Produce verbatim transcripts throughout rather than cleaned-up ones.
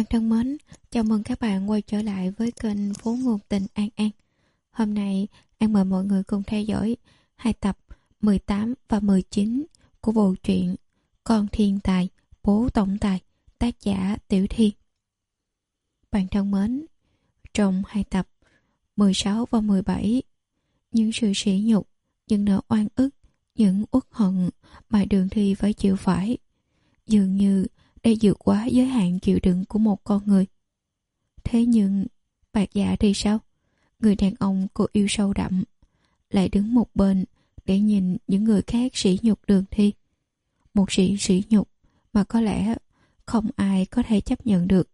Bạn thân mến, chào mừng các bạn quay trở lại với kênh Phố Ngôn Tình An An. Hôm nay, An mời mọi người cùng theo dõi hai tập mười tám và mười chín của bộ truyện Con Thiên Tài, Bố Tổng Tài, tác giả Tiểu Thiên. Bạn thân mến, trong hai tập mười sáu và mười bảy, những sự sỉ nhục, những nỗi oan ức, những uất hận mà Đường Thi phải chịu phải, dường như đã vượt quá giới hạn chịu đựng của một con người. Thế nhưng Bạc Dạ thì sao? Người đàn ông cô yêu sâu đậm lại đứng một bên để nhìn những người khác sỉ nhục Đường Thi. Một sự sỉ nhục mà có lẽ không ai có thể chấp nhận được.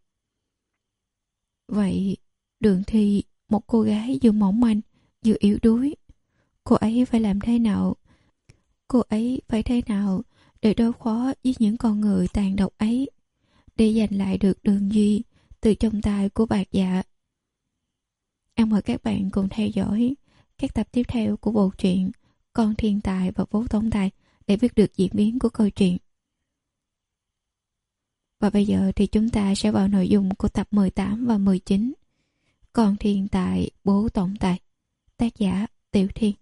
Vậy Đường Thi, một cô gái vừa mỏng manh vừa yếu đuối, cô ấy phải làm thế nào? Cô ấy phải thế nào để đối phó với những con người tàn độc ấy, để giành lại được Đường Duy từ trong tay của Bạc Dạ? Em mời các bạn cùng theo dõi các tập tiếp theo của bộ truyện Con Thiên Tài và Bố Tổng Tài để biết được diễn biến của câu chuyện. Và bây giờ thì chúng ta sẽ vào nội dung của tập mười tám và mười chín, Con Thiên Tài, Bố Tổng Tài, tác giả Tiểu Thiên.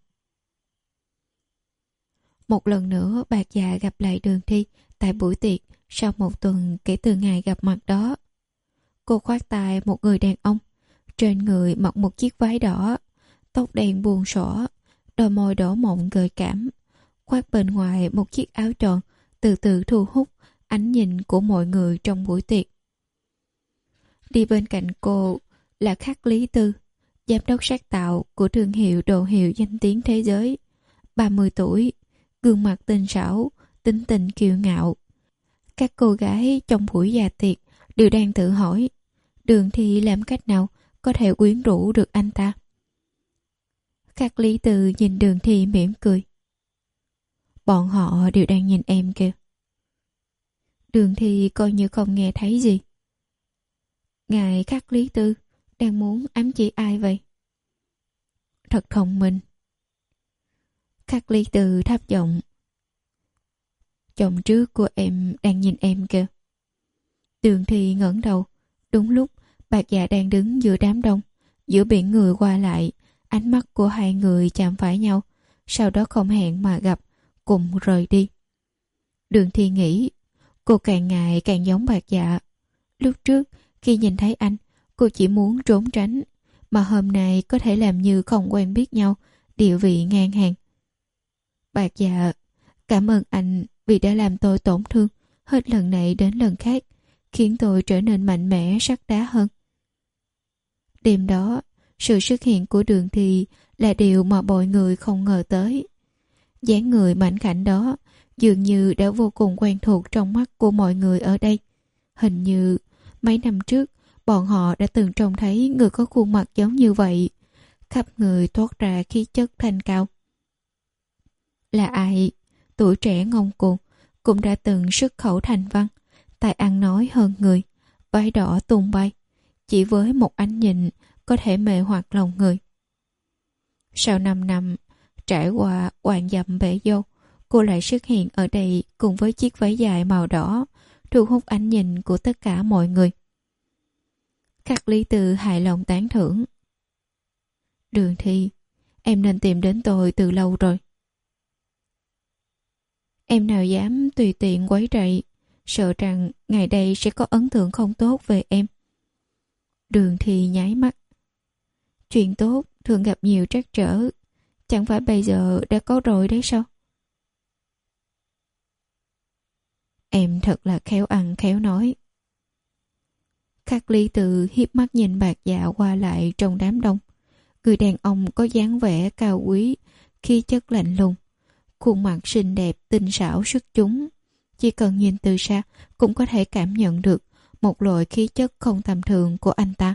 Một lần nữa Bạc Dạ gặp lại Đường Thi tại buổi tiệc sau một tuần kể từ ngày gặp mặt đó. Cô khoác tay một người đàn ông, trên người mặc một chiếc váy đỏ, tóc đen buông xõa, đôi môi đỏ mọng gợi cảm, khoác bên ngoài một chiếc áo tròn từ từ thu hút ánh nhìn của mọi người trong buổi tiệc. Đi bên cạnh cô là Khắc Lý Tư, giám đốc sáng tạo của thương hiệu đồ hiệu danh tiếng thế giới, ba mươi tuổi, gương mặt tinh xảo, tính tình kiêu ngạo. Các cô gái trong buổi dạ tiệc đều đang tự hỏi Đường Thi làm cách nào có thể quyến rũ được anh ta. Khắc Lý Tư nhìn Đường Thi mỉm cười. Bọn họ đều đang nhìn em kìa. Đường Thi coi như không nghe thấy gì. Ngài Khắc Lý Tư đang muốn ám chỉ ai vậy? Thật thông minh. Khắc Lý Tư thấp giọng. Chồng trước của em đang nhìn em kìa. Đường Thi ngẩng đầu. Đúng lúc Bạc Dạ đang đứng giữa đám đông, giữa biển người qua lại, ánh mắt của hai người chạm phải nhau, sau đó không hẹn mà gặp, cùng rời đi. Đường Thi nghĩ, cô càng ngày càng giống Bạc Dạ. Lúc trước khi nhìn thấy anh, cô chỉ muốn trốn tránh, mà hôm nay có thể làm như không quen biết nhau, địa vị ngang hàng. Bạc Dạ, cảm ơn anh vì đã làm tôi tổn thương hết lần này đến lần khác, khiến tôi trở nên mạnh mẽ sắt đá hơn. Đêm đó, sự xuất hiện của Đường Thi là điều mà mọi người không ngờ tới. Dáng người mảnh khảnh đó dường như đã vô cùng quen thuộc trong mắt của mọi người ở đây. Hình như mấy năm trước bọn họ đã từng trông thấy người có khuôn mặt giống như vậy, khắp người toát ra khí chất thanh cao. Là ai? Tuổi trẻ ngông cuồng, cũng đã từng xuất khẩu thành văn, tài ăn nói hơn người, váy đỏ tung bay, chỉ với một ánh nhìn có thể mê hoặc lòng người. Sau năm năm trải qua oàn dặm bể dâu, cô lại xuất hiện ở đây cùng với chiếc váy dài màu đỏ, thu hút ánh nhìn của tất cả mọi người. Khắc Lý Tư hài lòng tán thưởng. Đường Thi, em nên tìm đến tôi từ lâu rồi. Em nào dám tùy tiện quấy rầy, sợ rằng ngày đây sẽ có ấn tượng không tốt về em. Đường Thi nháy mắt. Chuyện tốt thường gặp nhiều trắc trở, chẳng phải bây giờ đã có rồi đấy sao? Em thật là khéo ăn khéo nói. Khắc Lý Tư hiếp mắt nhìn Bạc Dạ qua lại trong đám đông. Người đàn ông có dáng vẻ cao quý, khí chất lạnh lùng, khuôn mặt xinh đẹp tinh xảo xuất chúng. Chỉ cần nhìn từ xa cũng có thể cảm nhận được một loại khí chất không tầm thường của anh ta.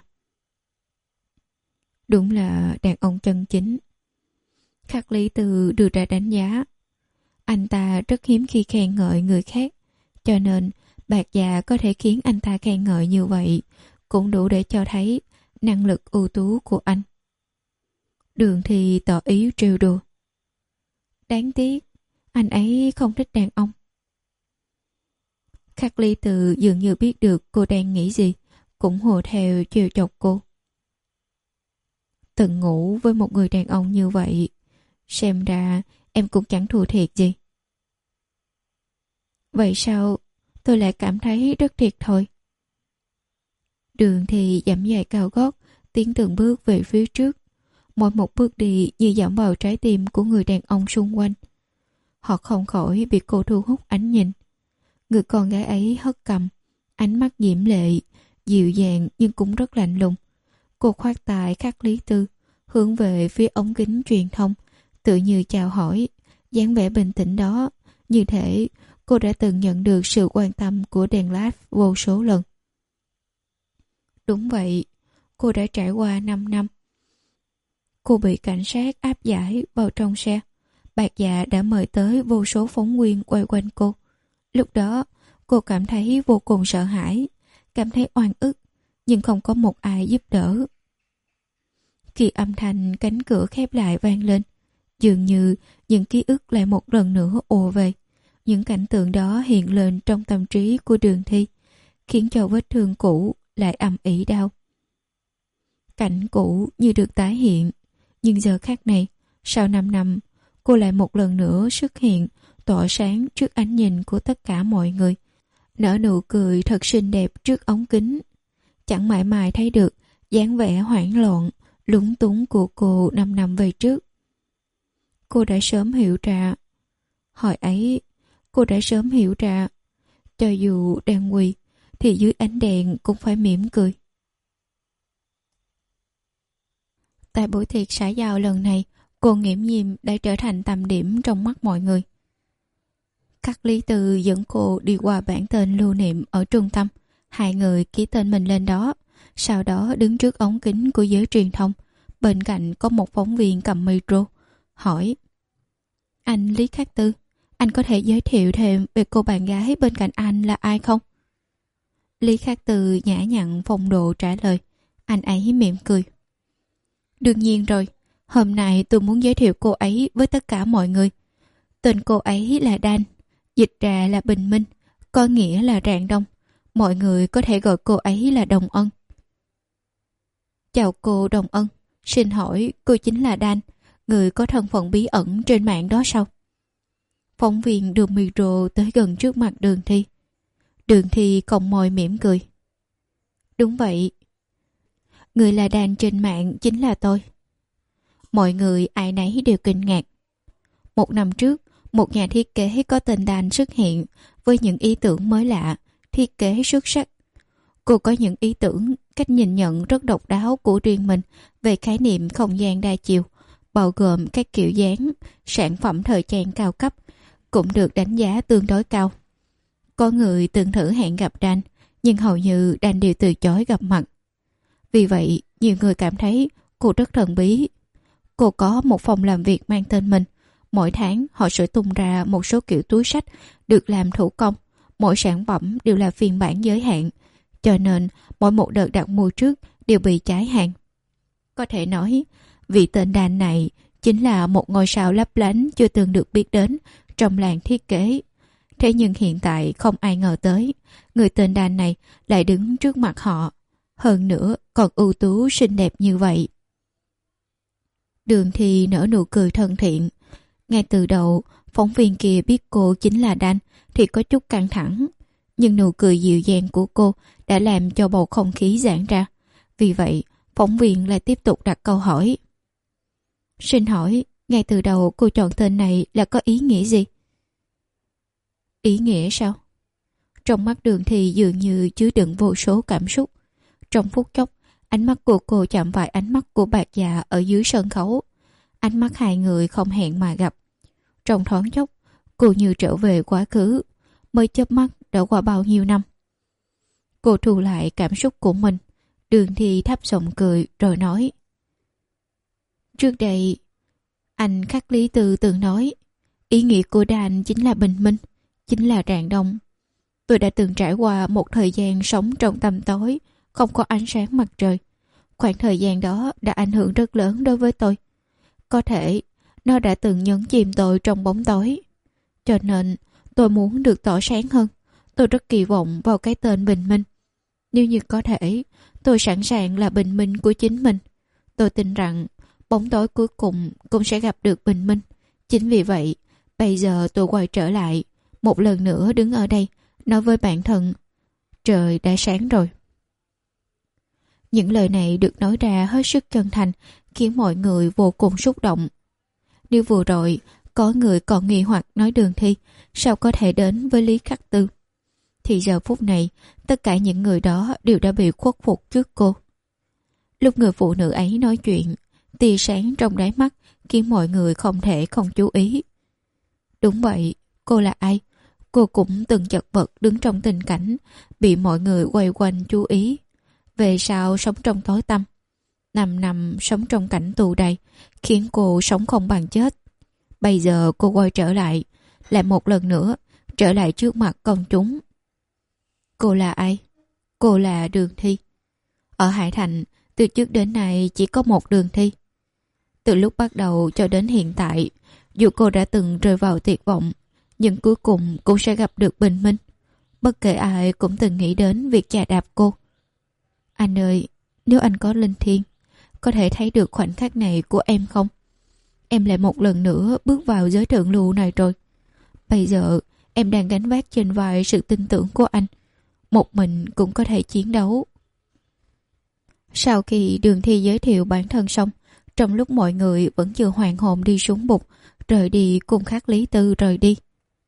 Đúng là đàn ông chân chính. Khắc Lý Tư đưa ra đánh giá. Anh ta rất hiếm khi khen ngợi người khác, cho nên Bạc Dạ có thể khiến anh ta khen ngợi như vậy cũng đủ để cho thấy năng lực ưu tú của anh. Đường Thi tỏ ý trêu đùa. Đáng tiếc, anh ấy không thích đàn ông. Khắc Ly Từ dường như biết được cô đang nghĩ gì, cũng hùa theo chiều chọc cô. Từng ngủ với một người đàn ông như vậy, xem ra em cũng chẳng thua thiệt gì. Vậy sao tôi lại cảm thấy rất thiệt thòi? Đường thì dẫm giày cao gót, tiến từng bước về phía trước. Mỗi một bước đi như dẫm vào trái tim của người đàn ông xung quanh. Họ không khỏi bị cô thu hút ánh nhìn. Người con gái ấy hất cằm, ánh mắt diễm lệ, dịu dàng nhưng cũng rất lạnh lùng. Cô khoát tay khắc Lý Tư, hướng về phía ống kính truyền thông, tự như chào hỏi, dáng vẻ bình tĩnh đó, như thể cô đã từng nhận được sự quan tâm của đèn led vô số lần. Đúng vậy, cô đã trải qua năm năm. Cô bị cảnh sát áp giải vào trong xe. Bạc Dạ đã mời tới vô số phóng viên quay quanh cô. Lúc đó, cô cảm thấy vô cùng sợ hãi, cảm thấy oan ức, nhưng không có một ai giúp đỡ. Khi âm thanh cánh cửa khép lại vang lên, dường như những ký ức lại một lần nữa ùa về. Những cảnh tượng đó hiện lên trong tâm trí của Đường Thi, khiến cho vết thương cũ lại ầm ĩ đau. Cảnh cũ như được tái hiện, nhưng giờ khác này, sau năm năm, cô lại một lần nữa xuất hiện, tỏa sáng trước ánh nhìn của tất cả mọi người. Nở nụ cười thật xinh đẹp trước ống kính. Chẳng mãi mãi thấy được dáng vẻ hoảng loạn, lúng túng của cô năm năm về trước. Cô đã sớm hiểu ra. Hồi ấy, cô đã sớm hiểu ra. Cho dù đang quỳ, thì dưới ánh đèn cũng phải mỉm cười. Tại buổi tiệc xã giao lần này, cô Nghiễm Nhiêm đã trở thành tầm điểm trong mắt mọi người. Các Lý Tư dẫn cô đi qua bảng tên lưu niệm ở trung tâm. Hai người ký tên mình lên đó, sau đó đứng trước ống kính của giới truyền thông. Bên cạnh có một phóng viên cầm micro, hỏi: Anh Lý Khắc Tư, anh có thể giới thiệu thêm về cô bạn gái bên cạnh anh là ai không? Lý Khắc Tư nhã nhặn phong độ trả lời. Anh ấy mỉm cười. Đương nhiên rồi, hôm nay tôi muốn giới thiệu cô ấy với tất cả mọi người. Tên cô ấy là Dan, dịch ra là Bình Minh, có nghĩa là Rạng Đông. Mọi người có thể gọi cô ấy là Đồng Ân. Chào cô Đồng Ân, xin hỏi cô chính là Dan, người có thân phận bí ẩn trên mạng đó sao? Phóng viên đưa micro tới gần trước mặt Đường Thi. Đường Thi cong môi mỉm cười. Đúng vậy, người là Dan trên mạng chính là tôi. Mọi người ai nấy đều kinh ngạc. Một năm trước, một nhà thiết kế có tên Dan xuất hiện với những ý tưởng mới lạ, thiết kế xuất sắc. Cô có những ý tưởng, cách nhìn nhận rất độc đáo của riêng mình về khái niệm không gian đa chiều, bao gồm các kiểu dáng, sản phẩm thời trang cao cấp, cũng được đánh giá tương đối cao. Có người từng thử hẹn gặp Dan, nhưng hầu như Dan đều từ chối gặp mặt. Vì vậy, nhiều người cảm thấy cô rất thần bí. Cô có một phòng làm việc mang tên mình. Mỗi tháng họ sẽ tung ra một số kiểu túi xách được làm thủ công. Mỗi sản phẩm đều là phiên bản giới hạn, cho nên mỗi một đợt đặt mua trước đều bị cháy hàng. Có thể nói, vị tên Dan này chính là một ngôi sao lấp lánh chưa từng được biết đến trong làng thiết kế. Thế nhưng hiện tại không ai ngờ tới, người tên Dan này lại đứng trước mặt họ. Hơn nữa còn ưu tú xinh đẹp như vậy. Đường Thi nở nụ cười thân thiện. Ngay từ đầu, phóng viên kia biết cô chính là Dan thì có chút căng thẳng. Nhưng nụ cười dịu dàng của cô đã làm cho bầu không khí giãn ra. Vì vậy, phóng viên lại tiếp tục đặt câu hỏi. Xin hỏi, ngay từ đầu cô chọn tên này là có ý nghĩa gì? Ý nghĩa sao? Trong mắt Đường Thi dường như chứa đựng vô số cảm xúc. Trong phút chốc, ánh mắt của cô chạm phải ánh mắt của Bạc Dạ ở dưới sân khấu. Ánh mắt hai người không hẹn mà gặp. Trong thoáng chốc, cô như trở về quá khứ. Mới chớp mắt đã qua bao nhiêu năm. Cô thu lại cảm xúc của mình. Đường Thi thấp giọng cười rồi nói. Trước đây, anh Khắc Lý Tư từng nói, ý nghĩa của Dan chính là bình minh, chính là rạng đông. Tôi đã từng trải qua một thời gian sống trong tăm tối, không có ánh sáng mặt trời. Khoảng thời gian đó đã ảnh hưởng rất lớn đối với tôi. Có thể nó đã từng nhấn chìm tôi trong bóng tối. Cho nên tôi muốn được tỏ sáng hơn. Tôi rất kỳ vọng vào cái tên bình minh. Nếu như có thể, tôi sẵn sàng là bình minh của chính mình. Tôi tin rằng bóng tối cuối cùng cũng sẽ gặp được bình minh. Chính vì vậy, bây giờ tôi quay trở lại, một lần nữa đứng ở đây, nói với bản thân, trời đã sáng rồi. Những lời này được nói ra hết sức chân thành, khiến mọi người vô cùng xúc động. Nếu vừa rồi, có người còn nghi hoặc nói Đường Thi sao có thể đến với Lý Khắc Tư, thì giờ phút này, tất cả những người đó đều đã bị khuất phục trước cô. Lúc người phụ nữ ấy nói chuyện, tia sáng trong đáy mắt khiến mọi người không thể không chú ý. Đúng vậy, cô là ai? Cô cũng từng chật vật đứng trong tình cảnh bị mọi người quay quanh chú ý. Về sau sống trong tối tăm, năm năm sống trong cảnh tù đầy, khiến cô sống không bằng chết. Bây giờ cô quay trở lại, lại một lần nữa trở lại trước mặt công chúng. Cô là ai? Cô là Đường Thi. Ở Hải Thành, từ trước đến nay chỉ có một Đường Thi. Từ lúc bắt đầu cho đến hiện tại, dù cô đã từng rơi vào tuyệt vọng, nhưng cuối cùng cũng sẽ gặp được bình minh. Bất kể ai cũng từng nghĩ đến việc chà đạp cô. Anh ơi, nếu anh có linh thiêng, có thể thấy được khoảnh khắc này của em không? Em lại một lần nữa bước vào giới thượng lưu này rồi. Bây giờ em đang gánh vác trên vai sự tin tưởng của anh. Một mình cũng có thể chiến đấu. Sau khi Đường Thi giới thiệu bản thân xong, trong lúc mọi người vẫn chưa hoàn hồn đi xuống bục, rời đi cùng Khắc Lý Tư rời đi.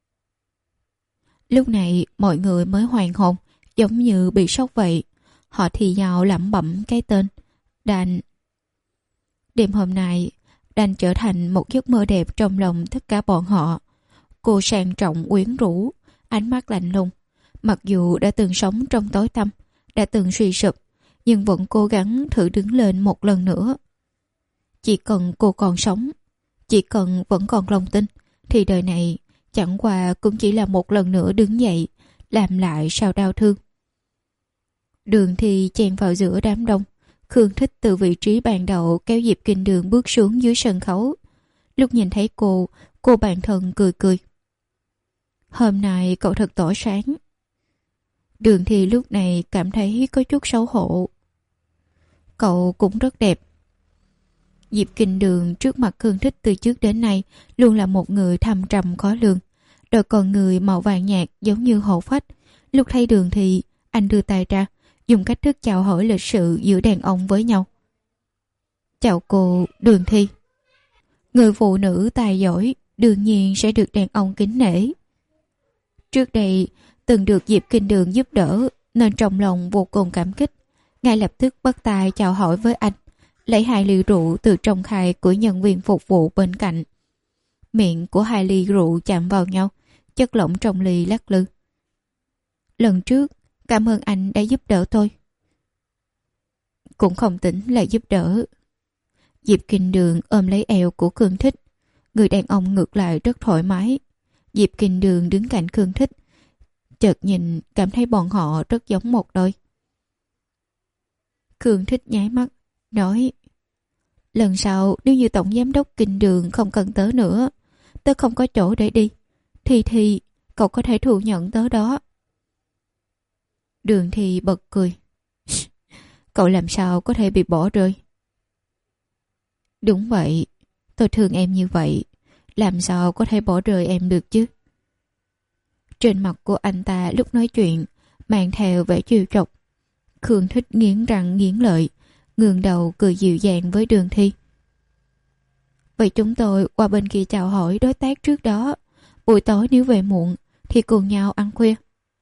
Lúc này mọi người mới hoàn hồn, giống như bị sốc vậy. Họ thì nhau lẩm bẩm cái tên Đan. Đêm hôm nay, Đan trở thành một giấc mơ đẹp trong lòng tất cả bọn họ. Cô sang trọng quyến rũ, ánh mắt lạnh lùng. Mặc dù đã từng sống trong tối tăm, đã từng suy sụp, nhưng vẫn cố gắng thử đứng lên một lần nữa. Chỉ cần cô còn sống, chỉ cần vẫn còn lòng tin, thì đời này chẳng qua cũng chỉ là một lần nữa đứng dậy, làm lại sao đau thương. Đường Thi chen vào giữa đám đông. Khương Thích từ vị trí ban đầu kéo Diệp Kinh Đường bước xuống dưới sân khấu. Lúc nhìn thấy cô, cô bạn thân cười cười. Hôm nay cậu thật tỏ sáng. Đường Thi lúc này cảm thấy có chút xấu hổ. Cậu cũng rất đẹp. Diệp Kinh Đường trước mặt Khương Thích từ trước đến nay luôn là một người thâm trầm khó lường. Đôi con người màu vàng nhạt giống như hổ phách. Lúc thấy Đường Thi, anh đưa tay ra, dùng cách thức chào hỏi lịch sự giữa đàn ông với nhau. Chào cô, Đường Thi. Người phụ nữ tài giỏi đương nhiên sẽ được đàn ông kính nể. Trước đây từng được Diệp Kinh Đường giúp đỡ nên trong lòng vô cùng cảm kích. Ngay lập tức bắt tay chào hỏi với anh, lấy hai ly rượu từ trong khay của nhân viên phục vụ bên cạnh. Miệng của hai ly rượu chạm vào nhau, chất lỏng trong ly lắc lư. Lần trước cảm ơn anh đã giúp đỡ tôi. Cũng không tính là giúp đỡ. Diệp Kinh Đường ôm lấy eo của Khương Thích. Người đàn ông ngược lại rất thoải mái. Diệp Kinh Đường đứng cạnh Khương Thích, chợt nhìn cảm thấy bọn họ rất giống một đôi. Khương Thích nháy mắt, nói: lần sau nếu như tổng giám đốc Kinh Đường không cần tớ nữa, tớ không có chỗ để đi, thì thì cậu có thể thừa nhận tớ đó. Đường Thi bật cười. Cậu làm sao có thể bị bỏ rơi? Đúng vậy, tôi thương em như vậy, làm sao có thể bỏ rơi em được chứ? Trên mặt của anh ta lúc nói chuyện mang theo vẻ trêu chọc. Khương Thích nghiến răng nghiến lợi, ngường đầu cười dịu dàng với Đường Thi. Vậy chúng tôi qua bên kia chào hỏi đối tác trước đó, buổi tối nếu về muộn thì cùng nhau ăn khuya.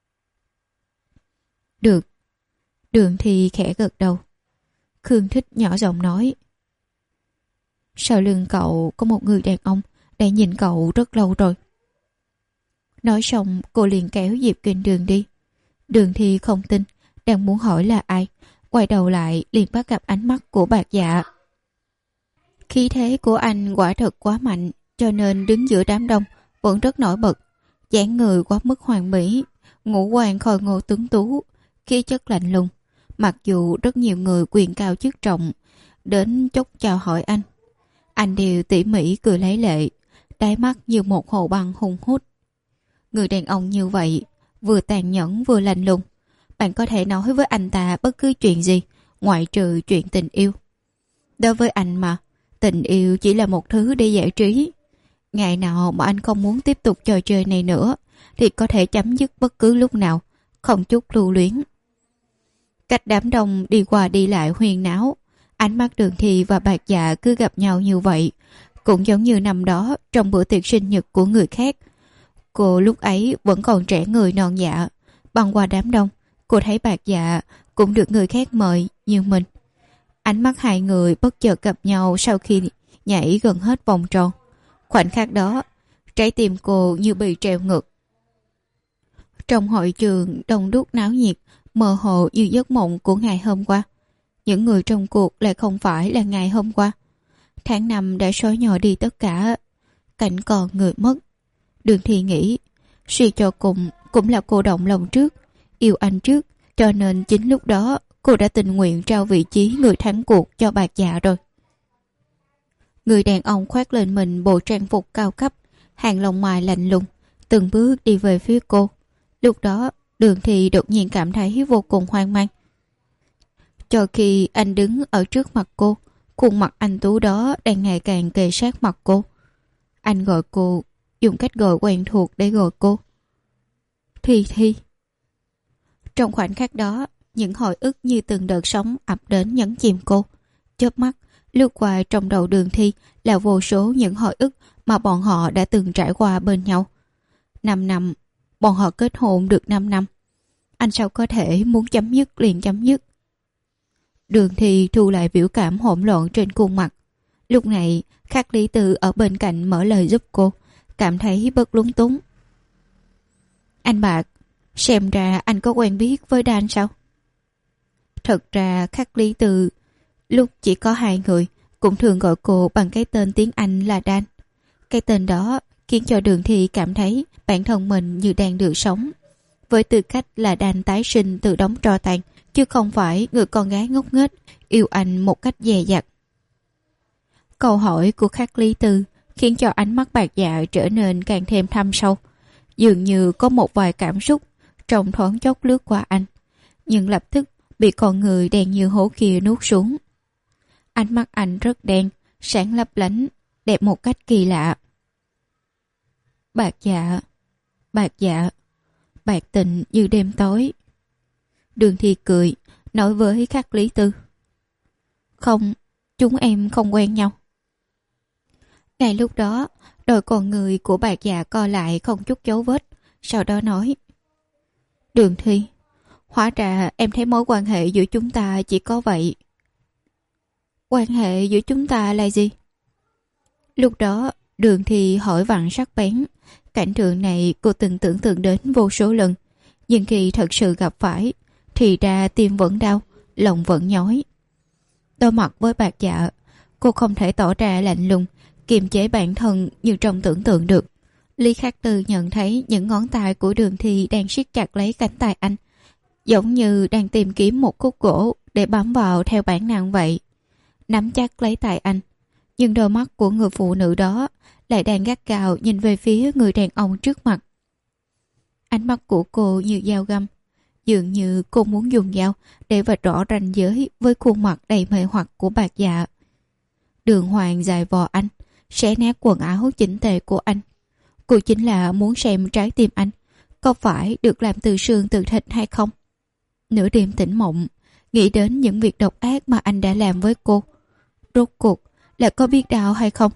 Được. Đường Thi khẽ gật đầu. Khương Thích nhỏ giọng nói: sau lưng cậu có một người đàn ông đã nhìn cậu rất lâu rồi. Nói xong cô liền kéo Diệp Kinh Đường đi. Đường Thi không tin, đang muốn hỏi là ai, quay đầu lại liền bắt gặp ánh mắt của Bạc Dạ. Khí thế của anh quả thật quá mạnh, cho nên đứng giữa đám đông vẫn rất nổi bật. Dáng người quá mức hoàn mỹ, ngũ quan khôi ngô tuấn tú, khí chất lạnh lùng. Mặc dù rất nhiều người quyền cao chức trọng đến chốc chào hỏi anh, anh đều tỉ mỉ cười lấy lệ, đáy mắt như một hồ băng hung hút. Người đàn ông như vậy, vừa tàn nhẫn vừa lạnh lùng, bạn có thể nói với anh ta bất cứ chuyện gì, ngoại trừ chuyện tình yêu. Đối với anh mà, tình yêu chỉ là một thứ để giải trí. Ngày nào mà anh không muốn tiếp tục trò chơi này nữa, thì có thể chấm dứt bất cứ lúc nào, không chút lưu luyến. Cách đám đông đi qua đi lại huyên náo, ánh mắt Đường Thi và Bạc Dạ cứ gặp nhau như vậy, cũng giống như năm đó trong bữa tiệc sinh nhật của người khác. Cô lúc ấy vẫn còn trẻ người non dạ, băng qua đám đông, cô thấy Bạc Dạ cũng được người khác mời như mình. Ánh mắt hai người bất chợt gặp nhau sau khi nhảy gần hết vòng tròn. Khoảnh khắc đó, trái tim cô như bị treo ngược. Trong hội trường đông đúc náo nhiệt, mơ hồ như giấc mộng của ngày hôm qua. Những người trong cuộc lại không phải là ngày hôm qua. Tháng năm đã xóa nhòa đi tất cả, cảnh còn người mất. Đường Thi nghĩ, suy cho cùng cũng là cô động lòng trước, yêu anh trước, cho nên chính lúc đó cô đã tình nguyện trao vị trí người thắng cuộc cho Bạc Dạ rồi. Người đàn ông khoác lên mình bộ trang phục cao cấp, hàng lông mày lạnh lùng, từng bước đi về phía cô. Lúc đó, Đường Thi đột nhiên cảm thấy vô cùng hoang mang. Cho khi anh đứng ở trước mặt cô, khuôn mặt anh tú đó đang ngày càng kề sát mặt cô. Anh gọi cô, dùng cách gọi quen thuộc để gọi cô. Thi Thi. Trong khoảnh khắc đó, những hồi ức như từng đợt sóng ập đến nhấn chìm cô. Chớp mắt, lướt qua trong đầu Đường Thi là vô số những hồi ức mà bọn họ đã từng trải qua bên nhau. Năm năm, bọn họ kết hôn được năm năm. Anh sao có thể muốn chấm dứt liền chấm dứt. Đường Thi thu lại biểu cảm hỗn loạn trên khuôn mặt. Lúc này, Khắc Lý Tư ở bên cạnh mở lời giúp cô, cảm thấy bất lúng túng. Anh Bạc, xem ra anh có quen biết với Dan sao? Thật ra Khắc Lý Tư lúc chỉ có hai người cũng thường gọi cô bằng cái tên tiếng Anh là Dan. Cái tên đó khiến cho Đường Thi cảm thấy bản thân mình như đang được sống, với tư cách là Dan tái sinh từ đống tro tàn, chứ không phải người con gái ngốc nghếch yêu anh một cách dè dặt. Câu hỏi của Khắc Lý Tư khiến cho ánh mắt Bạc Dạ trở nên càng thêm thâm sâu, dường như có một vài cảm xúc trong thoáng chốc lướt qua anh, nhưng lập tức bị con người đen như hố kia nuốt xuống. Ánh mắt anh rất đen, sáng lấp lánh, đẹp một cách kỳ lạ. Bạc Dạ, Bạc Dạ, bạc tình như đêm tối. Đường Thi cười, nói với Khắc Lý Tư. Không, chúng em không quen nhau. Ngay lúc đó, đôi con người của Bạc Dạ co lại không chút dấu vết, sau đó nói. Đường Thi, hóa ra em thấy mối quan hệ giữa chúng ta chỉ có vậy. Quan hệ giữa chúng ta là gì? Lúc đó, Đường Thi hỏi vặn sắc bén. Cảnh tượng này cô từng tưởng tượng đến vô số lần, nhưng khi thật sự gặp phải, thì ra tim vẫn đau, lòng vẫn nhói. Đối mặt với Bạc Dạ, cô không thể tỏ ra lạnh lùng, kiềm chế bản thân như trong tưởng tượng được. Lý Khắc Tư nhận thấy những ngón tay của Đường Thi đang siết chặt lấy cánh tay anh, giống như đang tìm kiếm một khúc gỗ để bám vào theo bản năng vậy. Nắm chắc lấy tay anh, nhưng đôi mắt của người phụ nữ đó lại đang gắt gao nhìn về phía người đàn ông trước mặt. Ánh mắt của cô như dao găm, dường như cô muốn dùng dao để vạch rõ ranh giới với khuôn mặt đầy mê hoặc của Bạc Dạ. Đường Hoàng dài vò anh, xé nát quần áo chỉnh tề của anh. Cô chính là muốn xem trái tim anh có phải được làm từ xương từ thịt hay không. Nửa đêm tỉnh mộng, nghĩ đến những việc độc ác mà anh đã làm với cô. Rốt cuộc là có biết đau hay không?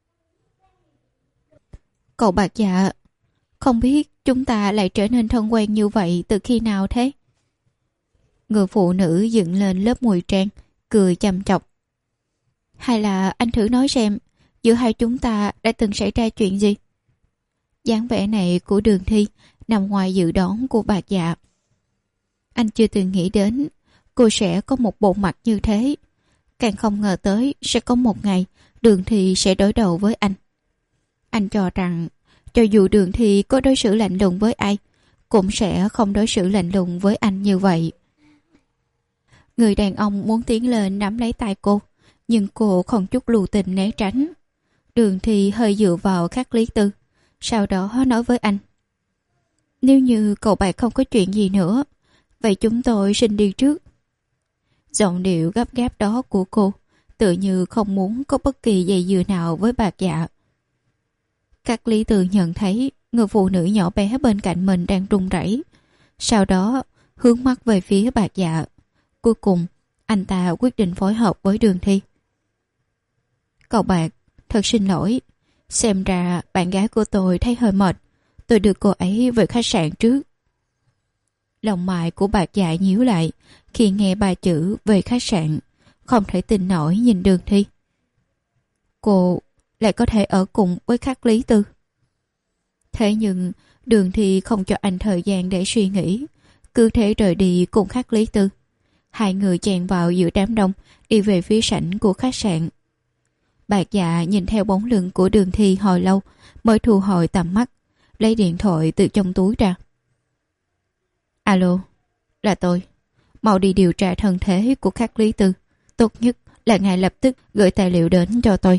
Cậu Bạc Dạ, không biết chúng ta lại trở nên thân quen như vậy từ khi nào thế? Người phụ nữ dựng lên lớp mùi trang, cười chăm chọc. Hay là anh thử nói xem, giữa hai chúng ta đã từng xảy ra chuyện gì? Dáng vẻ này của Đường Thi nằm ngoài dự đoán của Bạc Dạ. Anh chưa từng nghĩ đến cô sẽ có một bộ mặt như thế. Càng không ngờ tới sẽ có một ngày Đường Thi sẽ đối đầu với anh. Anh cho rằng cho dù Đường Thi có đối xử lạnh lùng với ai, cũng sẽ không đối xử lạnh lùng với anh như vậy. Người đàn ông muốn tiến lên nắm lấy tay cô, nhưng cô không chút lưu tình né tránh. Đường Thi hơi dựa vào Khắc Lý Tư, sau đó nói với anh. Nếu như cậu Bạc không có chuyện gì nữa, Vậy chúng tôi xin đi trước. Giọng điệu gấp gáp đó của cô tự như không muốn có bất kỳ dây dưa nào với Bạc Dạ. Các Lý Từ nhận thấy người phụ nữ nhỏ bé bên cạnh mình đang run rẩy, sau đó hướng mắt về phía Bạc Dạ. Cuối cùng anh ta quyết định phối hợp với Đường Thi. Cậu Bạc, thật xin lỗi, xem ra bạn gái của tôi thấy hơi mệt, tôi đưa cô ấy về khách sạn trước. Lòng mày của Bạc Dạ nhíu lại khi nghe ba chữ về khách sạn, không thể tin nổi nhìn Đường Thi. Cô lại có thể ở cùng với Khắc Lý Tư. Thế nhưng Đường Thi không cho anh thời gian để suy nghĩ, cứ thế rời đi cùng Khắc Lý Tư. Hai người chèn vào giữa đám đông, đi về phía sảnh của khách sạn. Bạc Dạ nhìn theo bóng lưng của Đường Thi hồi lâu mới thu hồi tầm mắt, lấy điện thoại từ trong túi ra. Alo, là tôi. Mau đi điều tra thân thế của Khắc Lý Tư. Tốt nhất là ngài lập tức gửi tài liệu đến cho tôi.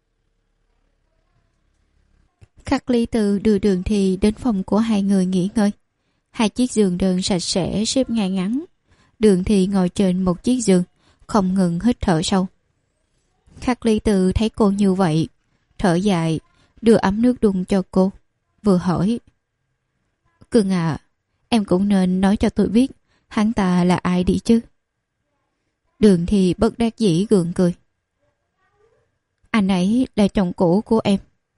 Khắc Lý Tư đưa Đường Thi đến phòng của hai người nghỉ ngơi. Hai chiếc giường đơn sạch sẽ xếp ngay ngắn. Đường Thi ngồi trên một chiếc giường, không ngừng hít thở sâu. Khắc Lý Tư thấy cô như vậy, thở dài, đưa ấm nước đun cho cô, vừa hỏi. Cưng à, em cũng nên nói cho tôi biết hắn ta là ai đi chứ. Đường Thi bất đắc dĩ gượng cười. Anh ấy là chồng cũ của em.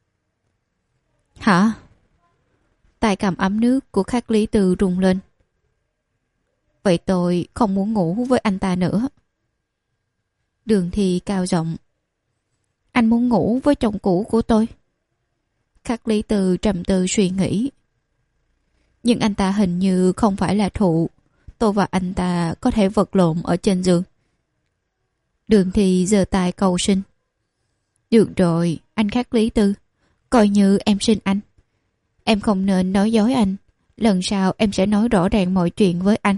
Hả? Tay cầm ấm nước của Khắc Lý Tư rung lên. Vậy tôi không muốn ngủ với anh ta nữa. Đường Thi cao giọng. Anh muốn ngủ với chồng cũ của tôi? Khắc Lý Tư trầm tư suy nghĩ. Nhưng anh ta hình như không phải là thụ. Tôi và anh ta có thể vật lộn ở trên giường. Đường Thi giơ tay cầu xin. Được rồi, anh Khắc Lý Tư, coi như em xin anh. Em không nên nói dối anh. Lần sau em sẽ nói rõ ràng mọi chuyện với anh.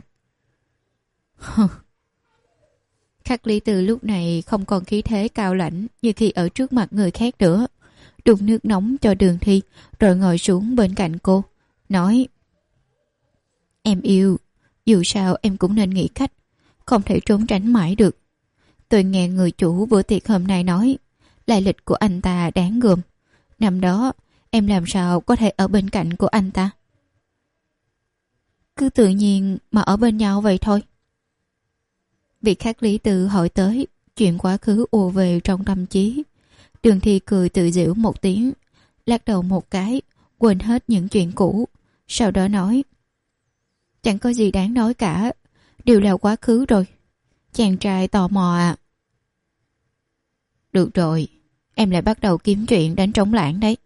Khắc Lý Tư lúc này không còn khí thế cao lãnh như khi ở trước mặt người khác nữa. Đun nước nóng cho Đường Thi rồi ngồi xuống bên cạnh cô, nói. Em yêu, dù sao em cũng nên nghĩ cách, không thể trốn tránh mãi được. Tôi nghe người chủ bữa tiệc hôm nay nói lai lịch của anh ta đáng gờm. Năm đó em làm sao có thể ở bên cạnh của anh ta? Cứ tự nhiên mà ở bên nhau vậy thôi. Việc Khắc Lý Tư hỏi tới chuyện quá khứ ùa về trong tâm trí. Đường Thi cười tự giễu một tiếng, lắc đầu một cái, quên hết những chuyện cũ, sau đó nói. Chẳng có gì đáng nói cả, đều là quá khứ rồi. Chàng trai tò mò à. Được rồi, em lại bắt đầu kiếm chuyện đánh trống lãng đấy.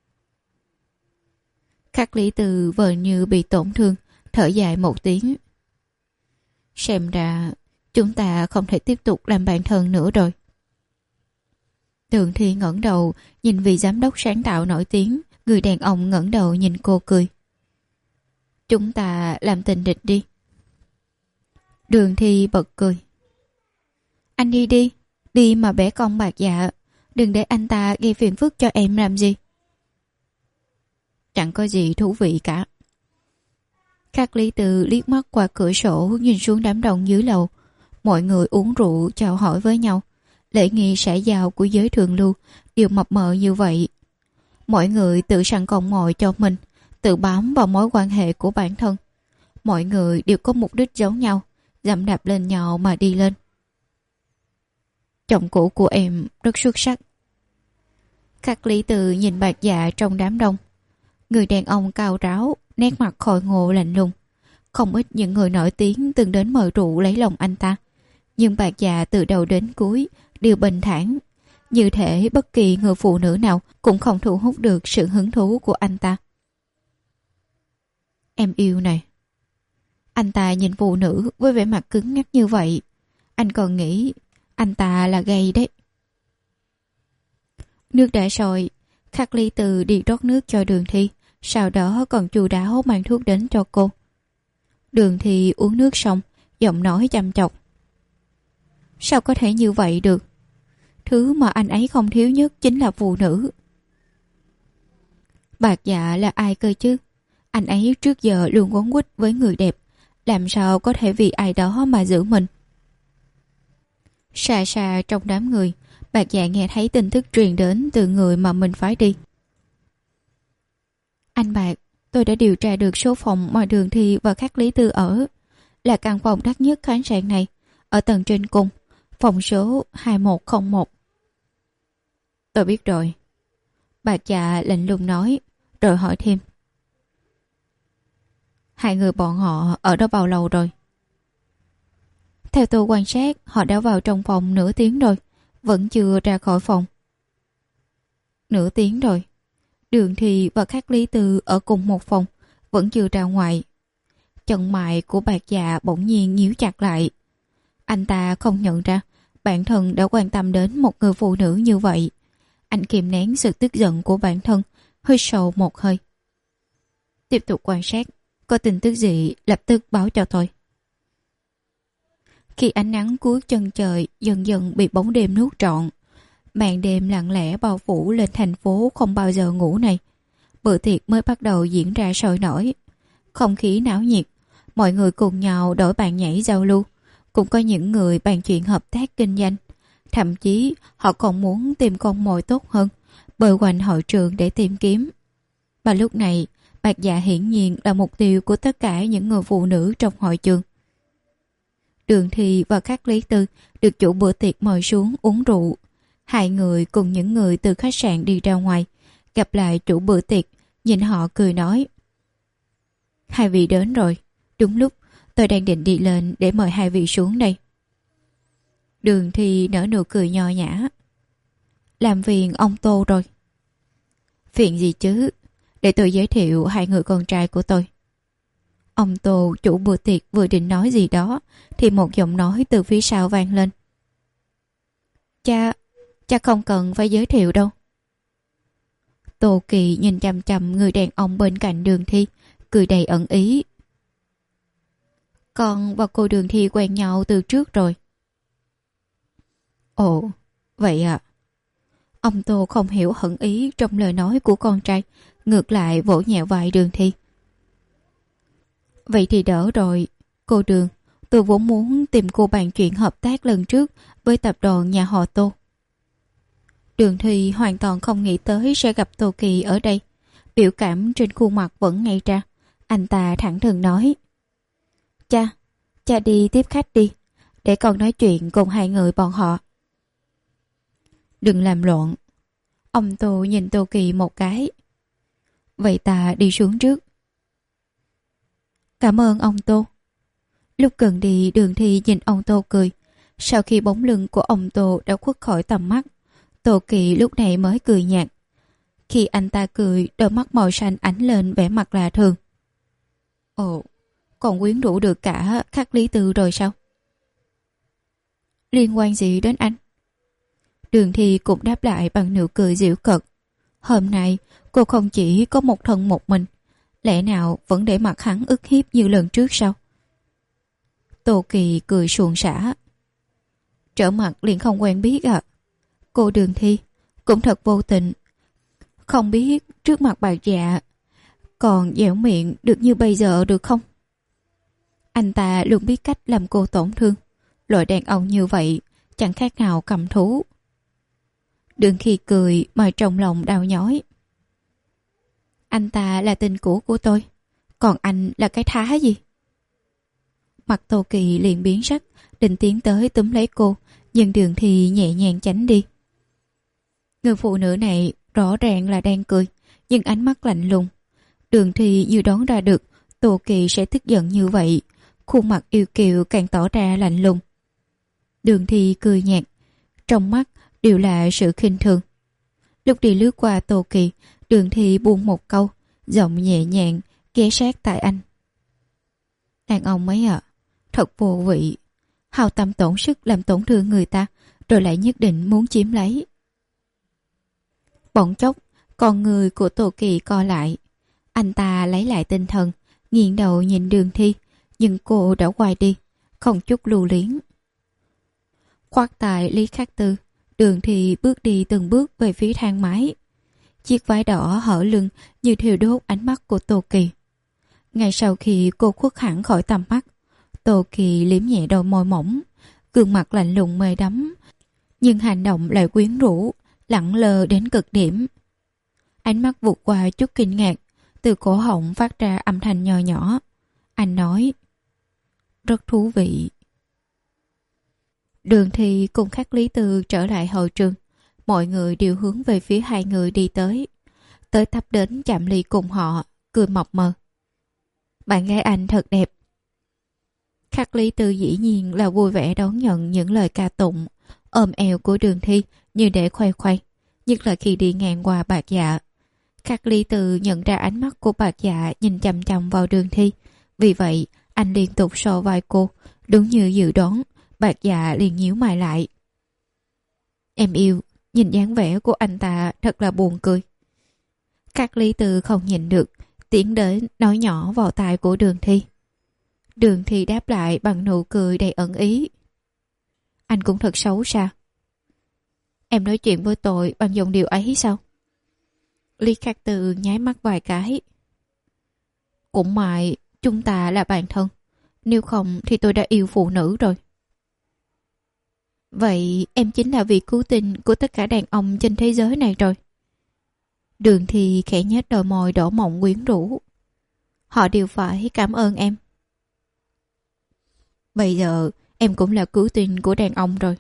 Khắc Lý Tư vờ như bị tổn thương, thở dài một tiếng. Xem ra chúng ta không thể tiếp tục làm bạn thân nữa rồi. Đường Thi ngẩng đầu nhìn vị giám đốc sáng tạo nổi tiếng. Người đàn ông ngẩng đầu nhìn cô cười. Chúng ta làm tình địch đi. Đường Thi bật cười. Anh đi đi, đi mà bẻ cong Bạc Dạ, đừng để anh ta gây phiền phức cho em làm gì. Chẳng có gì thú vị cả. Khắc Lý Tư liếc mắt qua cửa sổ nhìn xuống đám đông dưới lầu. Mọi người uống rượu chào hỏi với nhau. Lễ nghi xã giao của giới thượng lưu đều mập mờ như vậy. Mọi người tự sẵn còn mồi cho mình, tự bám vào mối quan hệ của bản thân. Mọi người đều có mục đích giống nhau, dẫm đạp lên nhau mà đi lên. Chồng cũ của em rất xuất sắc. Khắc Lý Tư nhìn Bạc Dạ trong đám đông. Người đàn ông cao ráo, nét mặt khôi ngộ lạnh lùng. Không ít những người nổi tiếng từng đến mời rượu lấy lòng anh ta. Nhưng Bạc Dạ từ đầu đến cuối đều bình thản, như thể bất kỳ người phụ nữ nào cũng không thu hút được sự hứng thú của anh ta. Em yêu này. Anh ta nhìn phụ nữ với vẻ mặt cứng ngắc như vậy, anh còn nghĩ anh ta là gay đấy. Nước đã sôi, Khắc Lý Tư đi rót nước cho Đường Thi, sau đó còn chu đáo mang thuốc đến cho cô. Đường Thi uống nước xong, giọng nói chăm chọc. Sao có thể như vậy được? Thứ mà anh ấy không thiếu nhất chính là phụ nữ. Bạc Dạ là ai cơ chứ? Anh ấy trước giờ luôn quấn quýt với người đẹp. làm sao có thể vì ai đó mà giữ mình. Xa xa trong đám người, Bạc Dạ nghe thấy tin tức truyền đến từ người mà mình phái đi. Anh Bạc, tôi đã điều tra được số phòng mà Đường Thi và Khắc Lý Tư ở, là căn phòng đắt nhất khách sạn này, ở tầng trên cùng, phòng số hai một không một. Tôi biết rồi. Bạc Dạ lạnh lùng nói, rồi hỏi thêm. Hai người bọn họ ở đó bao lâu rồi? Theo tôi quan sát, họ đã vào trong phòng nửa tiếng rồi, vẫn chưa ra khỏi phòng. Nửa tiếng rồi. Đường Thi và Khắc Lý Tư ở cùng một phòng, vẫn chưa ra ngoài. Chân mày của Bạc Dạ bỗng nhiên nhíu chặt lại. Anh ta không nhận ra bản thân đã quan tâm đến một người phụ nữ như vậy. Anh kìm nén sự tức giận của bản thân, hơi sầu một hơi. Tiếp tục quan sát, có tin tức gì lập tức báo cho tôi. Khi ánh nắng cuối chân trời dần dần bị bóng đêm nuốt trọn, màn đêm lặng lẽ bao phủ lên thành phố không bao giờ ngủ này, bữa tiệc mới bắt đầu diễn ra sôi nổi. Không khí náo nhiệt, mọi người cùng nhau đổi bàn nhảy giao lưu, cũng có những người bàn chuyện hợp tác kinh doanh. Thậm chí họ còn muốn tìm con mồi tốt hơn, bơi quanh hội trường để tìm kiếm. Mà lúc này, Bạc Dạ hiển nhiên là mục tiêu của tất cả những người phụ nữ trong hội trường. Đường Thi và Khắc Lý Tư được chủ bữa tiệc mời xuống uống rượu. Hai người cùng những người từ khách sạn đi ra ngoài, gặp lại chủ bữa tiệc, nhìn họ cười nói. Hai vị đến rồi, đúng lúc tôi đang định đi lên để mời hai vị xuống đây. Đường Thi nở nụ cười nho nhã. Làm phiền ông Tô rồi. Phiền gì chứ, để tôi giới thiệu hai người con trai của tôi. Ông Tô chủ bữa tiệc vừa định nói gì đó thì một giọng nói từ phía sau vang lên. Cha, cha không cần phải giới thiệu đâu. Tô Kỳ nhìn chằm chằm người đàn ông bên cạnh Đường Thi, cười đầy ẩn ý. Con và cô Đường Thi quen nhau từ trước rồi. Ồ, vậy à. Ông Tô không hiểu hận ý trong lời nói của con trai, ngược lại vỗ nhẹ vai Đường Thi. Vậy thì đỡ rồi, cô Đường, tôi vốn muốn tìm cô bàn chuyện hợp tác lần trước với tập đoàn nhà họ Tô. Đường Thi hoàn toàn không nghĩ tới sẽ gặp Tô Kỳ ở đây. Biểu cảm trên khuôn mặt vẫn ngay ra. Anh ta thẳng thừng nói. Cha, cha đi tiếp khách đi, để con nói chuyện cùng hai người bọn họ. Đừng làm loạn. Ông Tô nhìn Tô Kỳ một cái. Vậy ta đi xuống trước. Cảm ơn ông Tô. Lúc gần đi, Đường Thi nhìn ông Tô cười. Sau khi bóng lưng của ông Tô đã khuất khỏi tầm mắt, Tô Kỳ lúc này mới cười nhạt. Khi anh ta cười, đôi mắt màu xanh ánh lên vẻ mặt lạ thường. Ồ, còn quyến rũ được cả Khắc Lý Tư rồi sao? Liên quan gì đến anh? Đường Thi cũng đáp lại bằng nụ cười giễu cợt. Hôm nay cô không chỉ có một thân một mình, lẽ nào vẫn để mặt hắn ức hiếp như lần trước sao? Tô Kỳ cười suồng sã. Trở mặt liền không quen biết à? Cô Đường Thi cũng thật vô tình, không biết trước mặt Bạc Dạ còn dẻo miệng được như bây giờ được không? Anh ta luôn biết cách làm cô tổn thương. Loại đàn ông như vậy chẳng khác nào cầm thú. Đường Khi cười mà trong lòng đau nhói. Anh ta là tình cũ của tôi, còn anh là cái thá gì? Mặt Tô Kỳ liền biến sắc, định tiến tới túm lấy cô, nhưng Đường Thi nhẹ nhàng tránh đi. Người phụ nữ này rõ ràng là đang cười, nhưng ánh mắt lạnh lùng. Đường Thi như đoán ra được Tô Kỳ sẽ tức giận như vậy, khuôn mặt yêu kiều càng tỏ ra lạnh lùng. Đường Thi cười nhạt, trong mắt đều là sự khinh thường. Lúc đi lướt qua Tô Kỳ, Đường Thi buông một câu, giọng nhẹ nhàng ghé sát tại anh. Đàn ông ấy ạ, à, thật vô vị, hao tâm tổn sức làm tổn thương người ta, rồi lại nhất định muốn chiếm lấy. Bỗng chốc, con người của Tô Kỳ co lại. Anh ta lấy lại tinh thần, nghiêng đầu nhìn Đường Thi, nhưng cô đã quay đi, không chút lưu luyến. Khoác tại Lý Khắc Tư, Đường Thi bước đi từng bước về phía thang máy. Chiếc váy đỏ hở lưng như thiêu đốt ánh mắt của Tô Kỳ. Ngay sau khi cô khuất hẳn khỏi tầm mắt, Tô Kỳ liếm nhẹ đôi môi mỏng, gương mặt lạnh lùng mê đắm, nhưng hành động lại quyến rũ, lẳng lơ đến cực điểm. Ánh mắt vụt qua chút kinh ngạc, từ cổ họng phát ra âm thanh nhỏ nhỏ. Anh nói, rất thú vị. Đường Thi cùng Khắc Lý Tư trở lại hội trường. Mọi người đều hướng về phía hai người đi tới. Tới thắp đến chạm ly cùng họ, cười mập mờ. Bạn gái anh thật đẹp. Khắc Lý Tư dĩ nhiên là vui vẻ đón nhận những lời ca tụng, ôm eo của Đường Thi như để khoe khoang, nhất là khi đi ngang qua Bạc Dạ. Khắc Lý Tư nhận ra ánh mắt của Bạc Dạ nhìn chằm chằm vào Đường Thi, vì vậy anh liên tục so vai cô. Đúng như dự đoán, Bạc Dạ liền nhíu mày lại. Em yêu, nhìn dáng vẻ của anh ta thật là buồn cười. Khắc Lý Tư không nhìn được, tiến đến nói nhỏ vào tai của Đường Thi. Đường Thi đáp lại bằng nụ cười đầy ẩn ý. Anh cũng thật xấu xa. Em nói chuyện với tôi bằng giọng điệu ấy sao? Lý Khắc Tư nháy mắt vài cái. Cũng may chúng ta là bạn thân, nếu không thì tôi đã yêu phụ nữ rồi. Vậy em chính là vị cứu tinh của tất cả đàn ông trên thế giới này rồi. Đường Thi khẽ nhếch đôi môi đỏ mọng quyến rũ. Họ đều phải cảm ơn em. Bây giờ em cũng là cứu tinh của đàn ông rồi.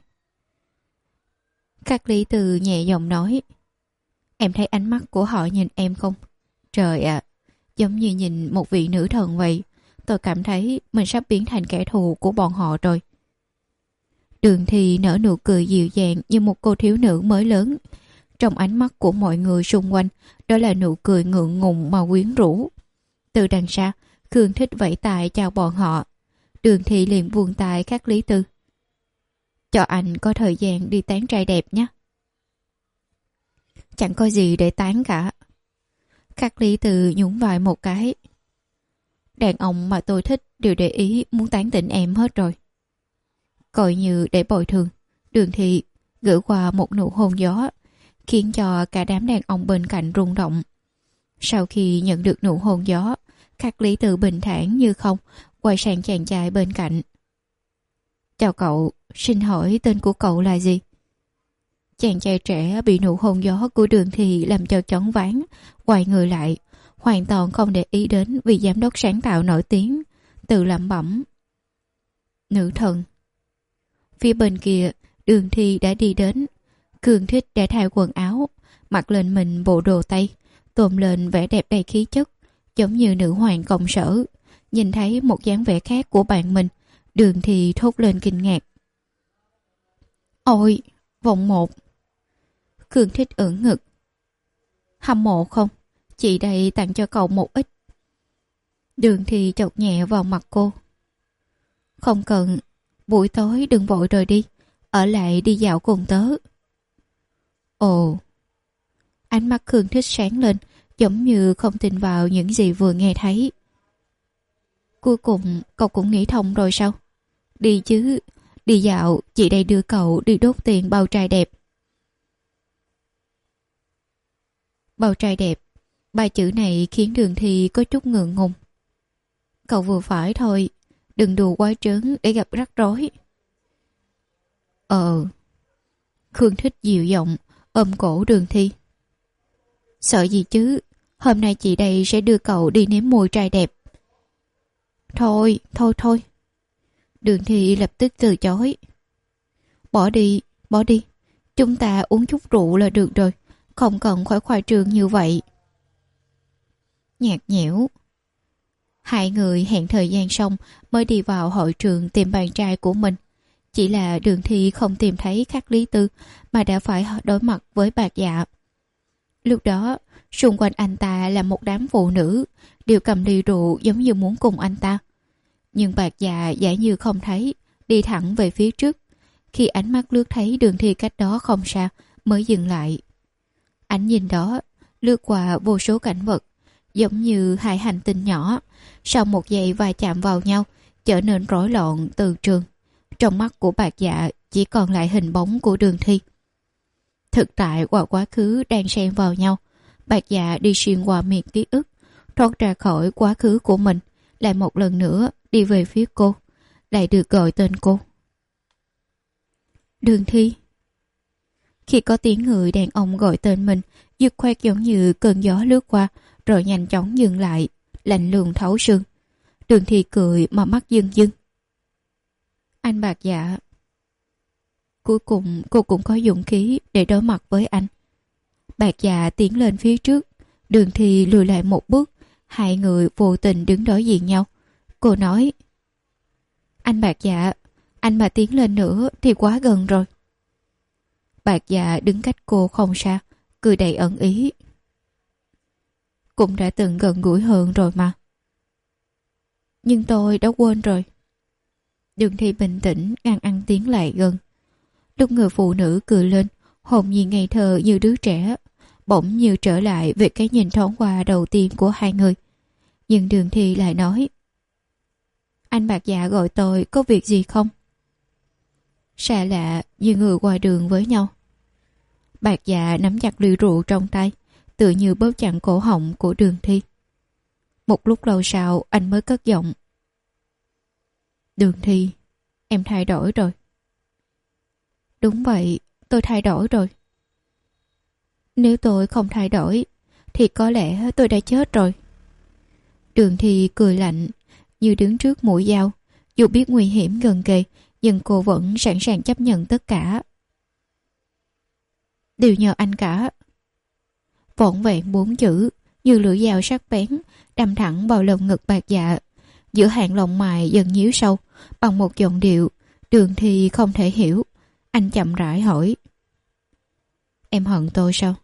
Khắc Lý Tư nhẹ giọng nói. Em thấy ánh mắt của họ nhìn em không? Trời ạ, à, giống như nhìn một vị nữ thần vậy. Tôi cảm thấy mình sắp biến thành kẻ thù của bọn họ rồi. Đường Thi nở nụ cười dịu dàng như một cô thiếu nữ mới lớn. Trong ánh mắt của mọi người xung quanh, đó là nụ cười ngượng ngùng mà quyến rũ. Từ đằng xa, Khương Thích vẫy tay chào bọn họ. Đường Thi liền vuông tay Khắc Lý Tư. Cho anh có thời gian đi tán trai đẹp nhé. Chẳng có gì để tán cả. Khắc Lý Tư nhún vai một cái. Đàn ông mà tôi thích đều để ý muốn tán tỉnh em hết rồi. Coi như để bồi thường, Đường Thi gửi qua một nụ hôn gió, khiến cho cả đám đàn ông bên cạnh rung động. Sau khi nhận được nụ hôn gió, Khắc Lý Tư bình thản như không, quay sang chàng trai bên cạnh. Chào cậu, xin hỏi tên của cậu là gì? Chàng trai trẻ bị nụ hôn gió của Đường Thi làm cho choáng váng, quay người lại, hoàn toàn không để ý đến vị giám đốc sáng tạo nổi tiếng, tự lẩm bẩm. Nữ thần. Phía bên kia, Đường Thi đã đi đến. Khương Thích đã thay quần áo, mặc lên mình bộ đồ Tây, tôn lên vẻ đẹp đầy khí chất, giống như nữ hoàng công sở. Nhìn thấy một dáng vẻ khác của bạn mình, Đường Thi thốt lên kinh ngạc. Ôi, vòng một. Khương Thích ưỡn ngực. Hâm mộ không? Chị đây tặng cho cậu một ít. Đường Thi chọc nhẹ vào mặt cô. Không cần, buổi tối đừng vội rời đi, ở lại đi dạo cùng tớ. Ồ. Ánh mắt Khương Thích sáng lên, giống như không tin vào những gì vừa nghe thấy. Cuối cùng cậu cũng nghĩ thông rồi sao? Đi chứ, đi dạo, chị đây đưa cậu đi đốt tiền bao trai đẹp. Bao trai đẹp, ba chữ này khiến Đường Thi có chút ngượng ngùng. Cậu vừa phải thôi, đừng đùa quá trớn để gặp rắc rối. Ờ. Khương Thích dịu giọng, ôm cổ Đường Thi. Sợ gì chứ, hôm nay chị đây sẽ đưa cậu đi nếm mùi trai đẹp. Thôi, thôi thôi. Đường Thi lập tức từ chối. Bỏ đi, bỏ đi. Chúng ta uống chút rượu là được rồi, không cần khỏi khoa trương như vậy. Nhạt nhẽo. Hai người hẹn thời gian xong mới đi vào hội trường tìm bạn trai của mình. Chỉ là Đường Thi không tìm thấy Khắc Lý Tư mà đã phải đối mặt với Bạc Dạ. Lúc đó, xung quanh anh ta là một đám phụ nữ, đều cầm ly rượu giống như muốn cùng anh ta. Nhưng Bạc Dạ giả như không thấy, đi thẳng về phía trước. Khi ánh mắt lướt thấy Đường Thi cách đó không xa, mới dừng lại. Ánh nhìn đó lướt qua vô số cảnh vật, giống như hai hành tinh nhỏ, sau một giây va chạm vào nhau, trở nên rối loạn từ trường. Trong mắt của Bạc Dạ chỉ còn lại hình bóng của Đường Thi. Thực tại và quá khứ đang xen vào nhau. Bạc Dạ đi xuyên qua miền ký ức, thoát ra khỏi quá khứ của mình, lại một lần nữa đi về phía cô, lại được gọi tên cô. Đường Thi. Khi có tiếng người đàn ông gọi tên mình, dứt khoát giống như cơn gió lướt qua, rồi nhanh chóng dừng lại, lạnh lùng thấu xương. Đường Thi cười mà mắt dưng dưng. Anh Bạc Dạ. Cuối cùng cô cũng có dũng khí để đối mặt với anh. Bạc Dạ tiến lên phía trước, Đường Thi lùi lại một bước, hai người vô tình đứng đối diện nhau. Cô nói: Anh Bạc Dạ, anh mà tiến lên nữa thì quá gần rồi. Bạc Dạ đứng cách cô không xa, cười đầy ẩn ý. Cũng đã từng gần gũi hơn rồi mà. Nhưng tôi đã quên rồi. Đường Thi bình tĩnh ngăn ăn tiến lại gần. Lúc người phụ nữ cười lên, hồn nhiên ngây thơ như đứa trẻ, bỗng như trở lại về cái nhìn thoáng qua đầu tiên của hai người. Nhưng Đường Thi lại nói: Anh Bạc Dạ gọi tôi có việc gì không? Xa lạ như người qua đường với nhau. Bạc Dạ nắm chặt ly rượu trong tay, tự như bóp chặt cổ họng của Đường Thi. Một lúc lâu sau anh mới cất giọng: Đường Thi, em thay đổi rồi. Đúng vậy, tôi thay đổi rồi. Nếu tôi không thay đổi thì có lẽ tôi đã chết rồi. Đường Thi cười lạnh như đứng trước mũi dao. Dù biết nguy hiểm gần kề, nhưng cô vẫn sẵn sàng chấp nhận tất cả. Đều nhờ anh cả. Vỏn vẹn bốn chữ như lưỡi dao sắc bén đâm thẳng vào lồng ngực Bạc Dạ. Giữa hàng lông mày dần nhíu sâu. Bằng một giọng điệu Đường Thi không thể hiểu, anh chậm rãi hỏi: Em hận tôi sao?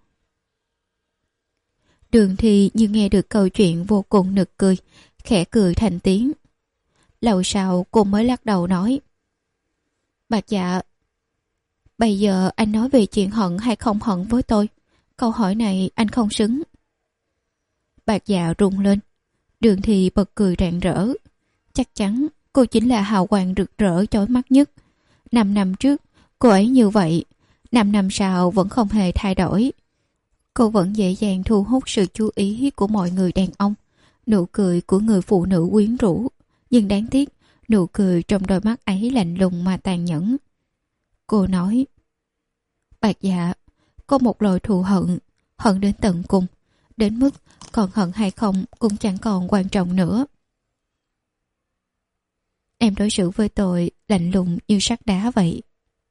Đường Thi như nghe được câu chuyện vô cùng nực cười, khẽ cười thành tiếng. Lâu sau cô mới lắc đầu nói: Bạc Dạ, bây giờ anh nói về chuyện hận hay không hận với tôi, câu hỏi này anh không xứng. Bạc Dạ rung lên. Đường Thi bật cười rạng rỡ. Chắc chắn cô chính là hào quang rực rỡ chói mắt nhất. Năm năm trước cô ấy như vậy, năm năm sau vẫn không hề thay đổi. Cô vẫn dễ dàng thu hút sự chú ý của mọi người đàn ông. Nụ cười của người phụ nữ quyến rũ, nhưng đáng tiếc nụ cười trong đôi mắt ấy lạnh lùng mà tàn nhẫn. Cô nói: Bạc Dạ, có một loại thù hận, hận đến tận cùng, đến mức còn hận hay không cũng chẳng còn quan trọng nữa. Em đối xử với tôi lạnh lùng như sắt đá vậy.